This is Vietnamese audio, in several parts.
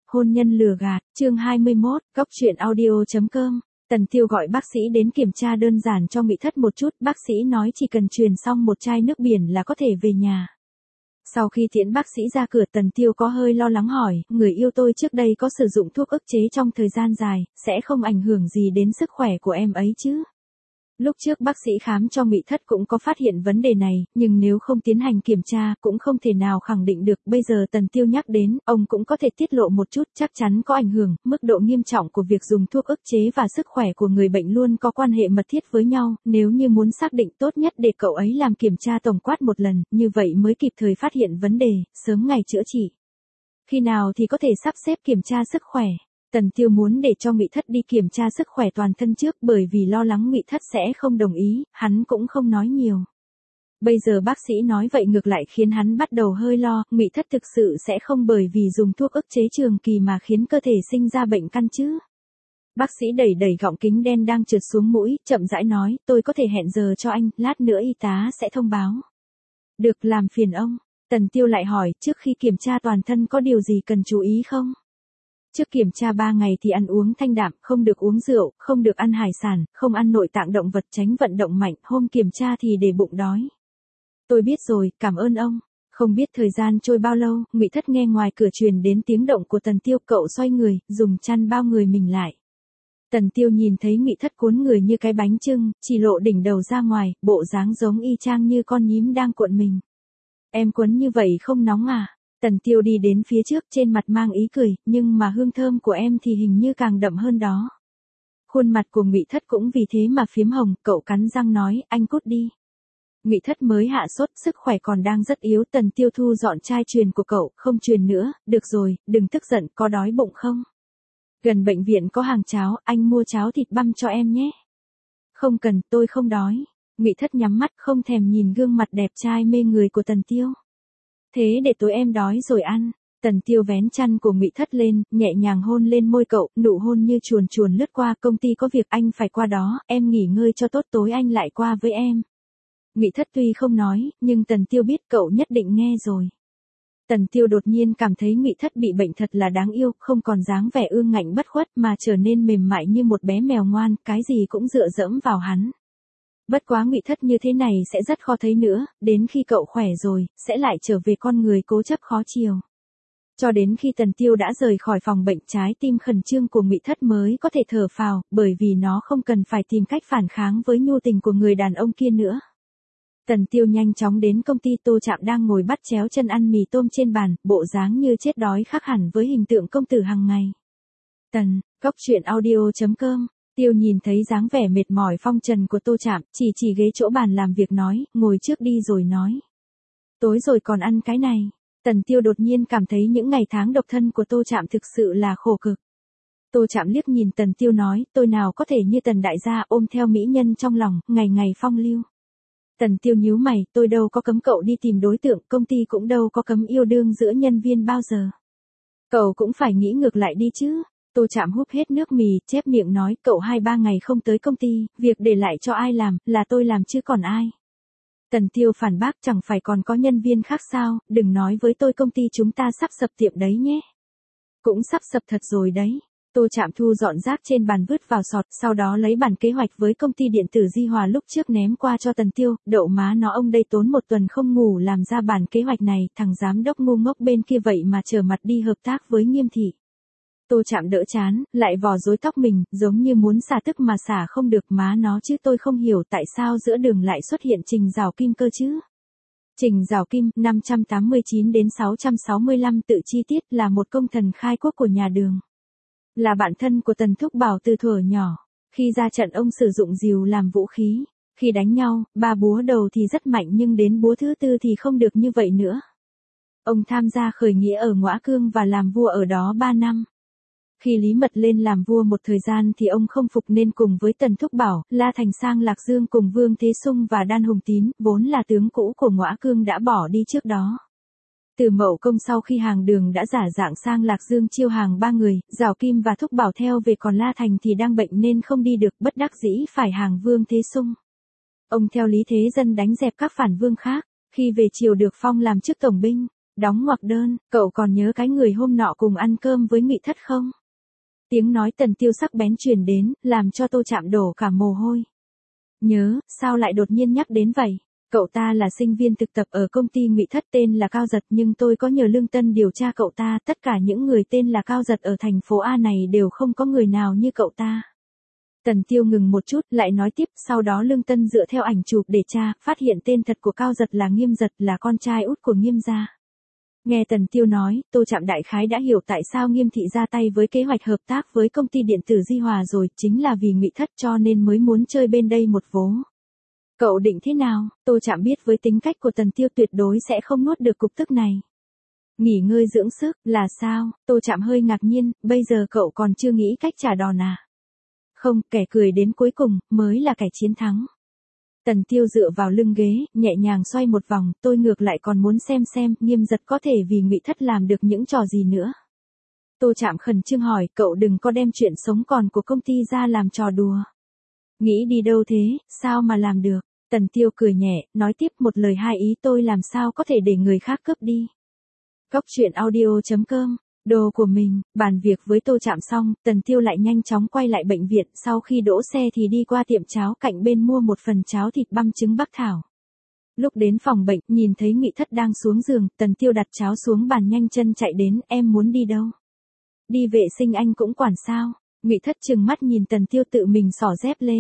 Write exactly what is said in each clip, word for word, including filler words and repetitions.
Hôn nhân lừa gạt, chương hai mươi mốt, góc truyện audio chấm com. Tần Tiêu gọi bác sĩ đến kiểm tra đơn giản cho Ngụy Thất một chút, bác sĩ nói chỉ cần truyền xong một chai nước biển là có thể về nhà. Sau khi tiễn bác sĩ ra cửa, Tần Tiêu có hơi lo lắng hỏi, người yêu tôi trước đây có sử dụng thuốc ức chế trong thời gian dài, sẽ không ảnh hưởng gì đến sức khỏe của em ấy chứ? Lúc trước bác sĩ khám cho Ngụy Thất cũng có phát hiện vấn đề này, nhưng nếu không tiến hành kiểm tra cũng không thể nào khẳng định được. Bây giờ Tần Tiêu nhắc đến, ông cũng có thể tiết lộ một chút, chắc chắn có ảnh hưởng. Mức độ nghiêm trọng của việc dùng thuốc ức chế và sức khỏe của người bệnh luôn có quan hệ mật thiết với nhau. Nếu như muốn xác định, tốt nhất để cậu ấy làm kiểm tra tổng quát một lần, như vậy mới kịp thời phát hiện vấn đề, sớm ngày chữa trị. Khi nào thì có thể sắp xếp kiểm tra sức khỏe? Tần Tiêu muốn để cho Ngụy Thất đi kiểm tra sức khỏe toàn thân trước, bởi vì lo lắng Ngụy Thất sẽ không đồng ý, hắn cũng không nói nhiều. Bây giờ bác sĩ nói vậy ngược lại khiến hắn bắt đầu hơi lo, Ngụy Thất thực sự sẽ không bởi vì dùng thuốc ức chế trường kỳ mà khiến cơ thể sinh ra bệnh căn chứ. Bác sĩ đẩy đẩy gọng kính đen đang trượt xuống mũi, chậm rãi nói, tôi có thể hẹn giờ cho anh, lát nữa y tá sẽ thông báo. Được, làm phiền ông. Tần Tiêu lại hỏi, trước khi kiểm tra toàn thân có điều gì cần chú ý không? Trước kiểm tra ba ngày thì ăn uống thanh đạm, không được uống rượu, không được ăn hải sản, không ăn nội tạng động vật, tránh vận động mạnh, hôm kiểm tra thì để bụng đói. Tôi biết rồi, cảm ơn ông. Không biết thời gian trôi bao lâu, Ngụy Thất nghe ngoài cửa truyền đến tiếng động của Tần Tiêu, cậu xoay người, dùng chăn bao người mình lại. Tần Tiêu nhìn thấy Ngụy Thất cuốn người như cái bánh chưng, chỉ lộ đỉnh đầu ra ngoài, bộ dáng giống y chang như con nhím đang cuộn mình. Em quấn như vậy không nóng à? Tần Tiêu đi đến phía trước, trên mặt mang ý cười, nhưng mà hương thơm của em thì hình như càng đậm hơn đó. Khuôn mặt của Ngụy Thất cũng vì thế mà phiếm hồng, cậu cắn răng nói, anh cút đi. Ngụy Thất mới hạ sốt, sức khỏe còn đang rất yếu. Tần Tiêu thu dọn chai truyền của cậu, không truyền nữa, được rồi, đừng tức giận, có đói bụng không? Gần bệnh viện có hàng cháo, anh mua cháo thịt băm cho em nhé. Không cần, tôi không đói. Ngụy Thất nhắm mắt không thèm nhìn gương mặt đẹp trai mê người của Tần Tiêu. Thế để tối em đói rồi ăn. Tần Tiêu vén chăn của Ngụy Thất lên, nhẹ nhàng hôn lên môi cậu, nụ hôn như chuồn chuồn lướt qua. Công ty có việc anh phải qua đó, em nghỉ ngơi cho tốt, tối anh lại qua với em. Ngụy Thất tuy không nói, nhưng Tần Tiêu biết cậu nhất định nghe rồi. Tần Tiêu đột nhiên cảm thấy Ngụy Thất bị bệnh thật là đáng yêu, không còn dáng vẻ ương ngạnh bất khuất mà trở nên mềm mại như một bé mèo ngoan, cái gì cũng dựa dẫm vào hắn. Bất quá Ngụy Thất như thế này sẽ rất khó thấy nữa, đến khi cậu khỏe rồi, sẽ lại trở về con người cố chấp khó chiều. Cho đến khi Tần Tiêu đã rời khỏi phòng bệnh, trái tim khẩn trương của Ngụy Thất mới có thể thở phào, bởi vì nó không cần phải tìm cách phản kháng với nhu tình của người đàn ông kia nữa. Tần Tiêu nhanh chóng đến công ty. Tô Trạm đang ngồi bắt chéo chân ăn mì tôm trên bàn, bộ dáng như chết đói khác hẳn với hình tượng công tử hàng ngày. Tần, góc truyện audio chấm com. Tiêu nhìn thấy dáng vẻ mệt mỏi phong trần của Tô Trạm, chỉ chỉ ghế chỗ bàn làm việc nói, ngồi trước đi rồi nói. Tối rồi còn ăn cái này. Tần Tiêu đột nhiên cảm thấy những ngày tháng độc thân của Tô Trạm thực sự là khổ cực. Tô Trạm liếc nhìn Tần Tiêu nói, tôi nào có thể như Tần đại gia ôm theo mỹ nhân trong lòng, ngày ngày phong lưu. Tần Tiêu nhíu mày, tôi đâu có cấm cậu đi tìm đối tượng, công ty cũng đâu có cấm yêu đương giữa nhân viên bao giờ. Cậu cũng phải nghĩ ngược lại đi chứ. Tô Trạm húp hết nước mì, chép miệng nói, cậu hai ba ngày không tới công ty, việc để lại cho ai làm, là tôi làm chứ còn ai. Tần Tiêu phản bác, chẳng phải còn có nhân viên khác sao, đừng nói với tôi công ty chúng ta sắp sập tiệm đấy nhé. Cũng sắp sập thật rồi đấy. Tô Trạm thu dọn rác trên bàn vứt vào sọt, sau đó lấy bản kế hoạch với công ty điện tử Di Hòa lúc trước ném qua cho Tần Tiêu, đậu má nó ông đây tốn một tuần không ngủ làm ra bản kế hoạch này, thằng giám đốc ngu ngốc bên kia vậy mà trở mặt đi hợp tác với Nghiêm thị. Tô Trạm đỡ chán, lại vò rối tóc mình, giống như muốn xả tức mà xả không được, má nó chứ tôi không hiểu tại sao giữa đường lại xuất hiện Trình Giảo Kim cơ chứ. Trình Giảo Kim, năm trăm tám mươi chín đến sáu trăm sáu mươi lăm tự chi tiết, là một công thần khai quốc của nhà Đường. Là bạn thân của Tần Thúc Bảo từ thuở nhỏ. Khi ra trận ông sử dụng rìu làm vũ khí. Khi đánh nhau, ba búa đầu thì rất mạnh nhưng đến búa thứ tư thì không được như vậy nữa. Ông tham gia khởi nghĩa ở Ngõa Cương và làm vua ở đó ba năm. Khi Lý Mật lên làm vua một thời gian thì ông không phục nên cùng với Tần Thúc Bảo, La Thành sang Lạc Dương cùng Vương Thế Sung và Đan Hùng Tín, vốn là tướng cũ của Ngõa Cương đã bỏ đi trước đó. Từ Mậu Công sau khi hàng Đường đã giả dạng sang Lạc Dương chiêu hàng ba người, Giảo Kim và Thúc Bảo theo về, còn La Thành thì đang bệnh nên không đi được, bất đắc dĩ phải hàng Vương Thế Sung. Ông theo Lý Thế Dân đánh dẹp các phản vương khác, khi về triều được phong làm chức tổng binh. Đóng ngoặc đơn, cậu còn nhớ cái người hôm nọ cùng ăn cơm với Ngụy Thất không? Tiếng nói Tần Tiêu sắc bén truyền đến, làm cho Tô Trạm đổ cả mồ hôi. Nhớ, sao lại đột nhiên nhắc đến vậy? Cậu ta là sinh viên thực tập ở công ty Ngụy Thất tên là Cao Giật, nhưng tôi có nhờ Lương Tân điều tra cậu ta, tất cả những người tên là Cao Giật ở thành phố A này đều không có người nào như cậu ta. Tần Tiêu ngừng một chút, lại nói tiếp, sau đó Lương Tân dựa theo ảnh chụp để tra, phát hiện tên thật của Cao Giật là Nghiêm Giật, là con trai út của Nghiêm gia. Nghe Tần Tiêu nói, Tô Trạm đại khái đã hiểu tại sao Nghiêm thị ra tay với kế hoạch hợp tác với công ty điện tử Di Hòa rồi, chính là vì Ngụy Thất cho nên mới muốn chơi bên đây một vố. Cậu định thế nào? Tô Trạm biết với tính cách của Tần Tiêu tuyệt đối sẽ không nuốt được cục tức này. Nghỉ ngơi dưỡng sức, là sao? Tô Trạm hơi ngạc nhiên, bây giờ cậu còn chưa nghĩ cách trả đòn à? Không, kẻ cười đến cuối cùng, mới là kẻ chiến thắng. Tần Tiêu dựa vào lưng ghế, nhẹ nhàng xoay một vòng, tôi ngược lại còn muốn xem xem, Nghiêm Giật có thể vì Ngụy Thất làm được những trò gì nữa. Tô Trạm khẩn trương hỏi, cậu đừng có đem chuyện sống còn của công ty ra làm trò đùa. Nghĩ đi đâu thế, sao mà làm được? Tần Tiêu cười nhẹ, nói tiếp, một lời hai ý, tôi làm sao có thể để người khác cướp đi. Cóc truyện audio chấm com, đồ của mình. Bàn việc với Tô Trạm xong, Tần Tiêu lại nhanh chóng quay lại bệnh viện, sau khi đỗ xe thì đi qua tiệm cháo cạnh bên mua một phần cháo thịt băm trứng bắc thảo. Lúc đến phòng bệnh, nhìn thấy Ngụy Thất đang xuống giường, Tần Tiêu đặt cháo xuống bàn nhanh chân chạy đến, em muốn đi đâu? Đi vệ sinh anh cũng quản sao? Ngụy Thất trừng mắt nhìn Tần Tiêu tự mình xỏ dép lê.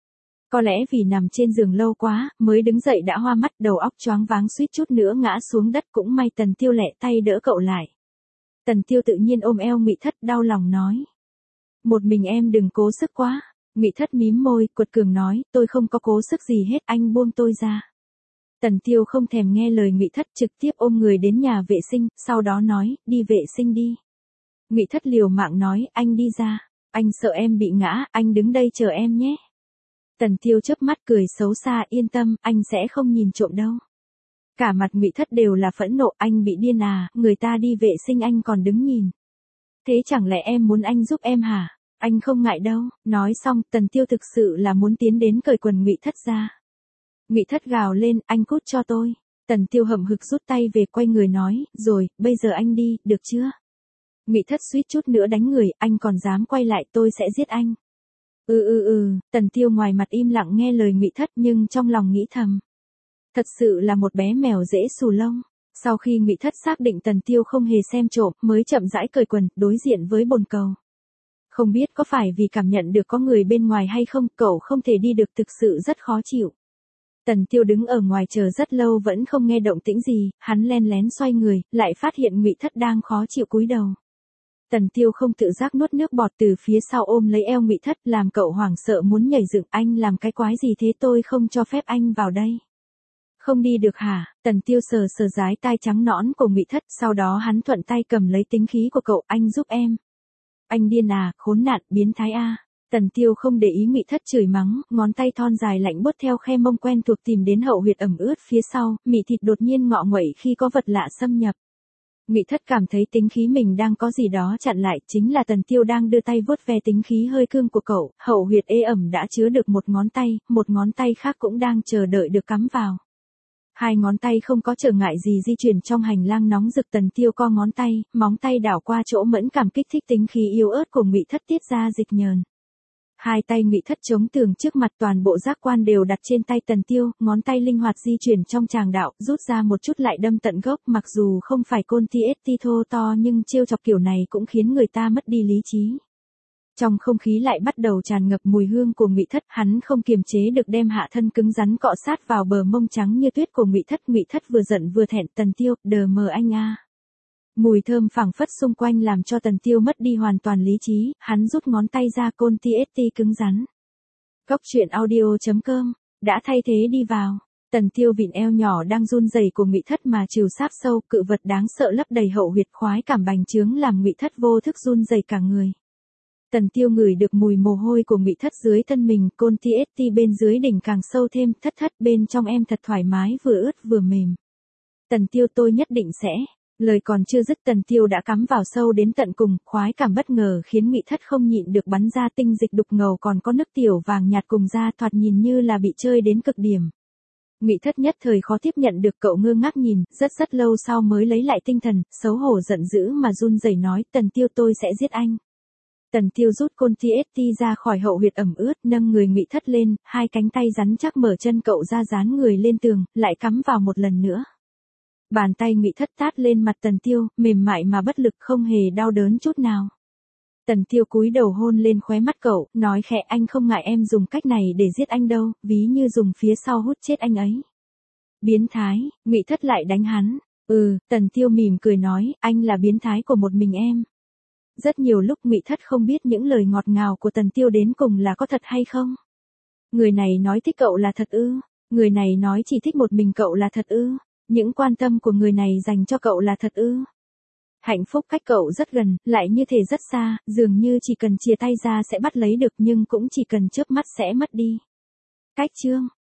Có lẽ vì nằm trên giường lâu quá, mới đứng dậy đã hoa mắt, đầu óc choáng váng suýt chút nữa ngã xuống đất, cũng may Tần Tiêu lẹ tay đỡ cậu lại. Tần Tiêu tự nhiên ôm eo Ngụy Thất, đau lòng nói. Một mình em đừng cố sức quá. Ngụy Thất mím môi, quật cường nói, tôi không có cố sức gì hết, anh buông tôi ra. Tần Tiêu không thèm nghe lời Ngụy Thất, trực tiếp ôm người đến nhà vệ sinh, sau đó nói, đi vệ sinh đi. Ngụy Thất liều mạng nói, anh đi ra. Anh sợ em bị ngã, anh đứng đây chờ em nhé. Tần Tiêu chớp mắt cười xấu xa, yên tâm, anh sẽ không nhìn trộm đâu. Cả mặt Ngụy Thất đều là phẫn nộ, anh bị điên à, người ta đi vệ sinh anh còn đứng nhìn. Thế chẳng lẽ em muốn anh giúp em hả? Anh không ngại đâu. Nói xong, Tần Tiêu thực sự là muốn tiến đến cởi quần Ngụy Thất ra. Ngụy Thất gào lên, anh cút cho tôi. Tần Tiêu hậm hực rút tay về, quay người nói, rồi, bây giờ anh đi, được chưa? Ngụy Thất suýt chút nữa đánh người, anh còn dám quay lại, tôi sẽ giết anh. Ừ ừ ừ, Tần Tiêu ngoài mặt im lặng nghe lời Ngụy Thất, nhưng trong lòng nghĩ thầm. Thật sự là một bé mèo dễ xù lông. Sau khi Ngụy Thất xác định Tần Tiêu không hề xem trộm, mới chậm rãi cởi quần, đối diện với bồn cầu. Không biết có phải vì cảm nhận được có người bên ngoài hay không, cậu không thể đi được, thực sự rất khó chịu. Tần Tiêu đứng ở ngoài chờ rất lâu vẫn không nghe động tĩnh gì, hắn len lén xoay người, lại phát hiện Ngụy Thất đang khó chịu cúi đầu. Tần Tiêu không tự giác nuốt nước bọt, từ phía sau ôm lấy eo Ngụy Thất, làm cậu hoảng sợ muốn nhảy dựng, anh làm cái quái gì thế, tôi không cho phép anh vào đây. Không đi được hả? Tần Tiêu sờ sờ dái tai trắng nõn của Ngụy Thất, sau đó hắn thuận tay cầm lấy tính khí của cậu, anh giúp em. Anh điên à, khốn nạn, biến thái a. À. Tần Tiêu không để ý Ngụy Thất chửi mắng, ngón tay thon dài lạnh buốt theo khe mông quen thuộc tìm đến hậu huyệt ẩm ướt phía sau, mị thịt đột nhiên ngọ nguậy khi có vật lạ xâm nhập. Ngụy Thất cảm thấy tính khí mình đang có gì đó chặn lại, chính là Tần Tiêu đang đưa tay vuốt ve tính khí hơi cương của cậu, hậu huyệt ê ẩm đã chứa được một ngón tay, một ngón tay khác cũng đang chờ đợi được cắm vào. Hai ngón tay không có trở ngại gì di chuyển trong hành lang nóng rực, Tần Tiêu co ngón tay, móng tay đảo qua chỗ mẫn cảm kích thích tính khí yếu ớt của Ngụy Thất tiết ra dịch nhờn. Hai tay Ngụy Thất chống tường trước mặt, toàn bộ giác quan đều đặt trên tay Tần Tiêu, ngón tay linh hoạt di chuyển trong tràng đạo, rút ra một chút lại đâm tận gốc, mặc dù không phải côn ti ét ti thô to nhưng trêu chọc kiểu này cũng khiến người ta mất đi lý trí. Trong không khí lại bắt đầu tràn ngập mùi hương của Ngụy Thất, hắn không kiềm chế được đem hạ thân cứng rắn cọ sát vào bờ mông trắng như tuyết của Ngụy Thất. Ngụy Thất vừa giận vừa thẹn, Tần Tiêu, đờ mờ anh a. Mùi thơm phảng phất xung quanh làm cho Tần Tiêu mất đi hoàn toàn lý trí, hắn rút ngón tay ra, côn ti ét ti cứng rắn. Cóc truyện audio chấm com, đã thay thế đi vào. Tần Tiêu vịn eo nhỏ đang run rẩy của Ngụy Thất mà trìu sát sâu, cự vật đáng sợ lấp đầy hậu huyệt, khoái cảm bành trướng làm Ngụy Thất vô thức run rẩy cả người. Tần Tiêu ngửi được mùi mồ hôi của Ngụy Thất dưới thân mình, côn ti ét ti bên dưới đỉnh càng sâu thêm, Thất Thất bên trong em thật thoải mái, vừa ướt vừa mềm. Tần Tiêu, tôi nhất định sẽ. Lời còn chưa dứt, Tần Tiêu đã cắm vào sâu đến tận cùng, khoái cảm bất ngờ khiến Ngụy Thất không nhịn được bắn ra tinh dịch đục ngầu, còn có nước tiểu vàng nhạt cùng da, thoạt nhìn như là bị chơi đến cực điểm. Ngụy Thất nhất thời khó tiếp nhận được, cậu ngơ ngác nhìn, rất rất lâu sau mới lấy lại tinh thần, xấu hổ giận dữ mà run rẩy nói, Tần Tiêu tôi sẽ giết anh. Tần Tiêu rút côn tê ét tê ra khỏi hậu huyệt ẩm ướt, nâng người Ngụy Thất lên, hai cánh tay rắn chắc mở chân cậu ra dán người lên tường, lại cắm vào một lần nữa. Bàn tay Ngụy Thất tát lên mặt Tần Tiêu, mềm mại mà bất lực, không hề đau đớn chút nào. Tần Tiêu cúi đầu hôn lên khóe mắt cậu, nói khẽ, anh không ngại em dùng cách này để giết anh đâu, ví như dùng phía sau hút chết anh ấy. Biến thái, Ngụy Thất lại đánh hắn. Ừ, Tần Tiêu mỉm cười nói, anh là biến thái của một mình em. Rất nhiều lúc Ngụy Thất không biết những lời ngọt ngào của Tần Tiêu đến cùng là có thật hay không. Người này nói thích cậu là thật ư? Người này nói chỉ thích một mình cậu là thật ư? Những quan tâm của người này dành cho cậu là thật ư? Hạnh phúc cách cậu rất gần, lại như thể rất xa, dường như chỉ cần chìa tay ra sẽ bắt lấy được, nhưng cũng chỉ cần chớp mắt sẽ mất đi. Cách chương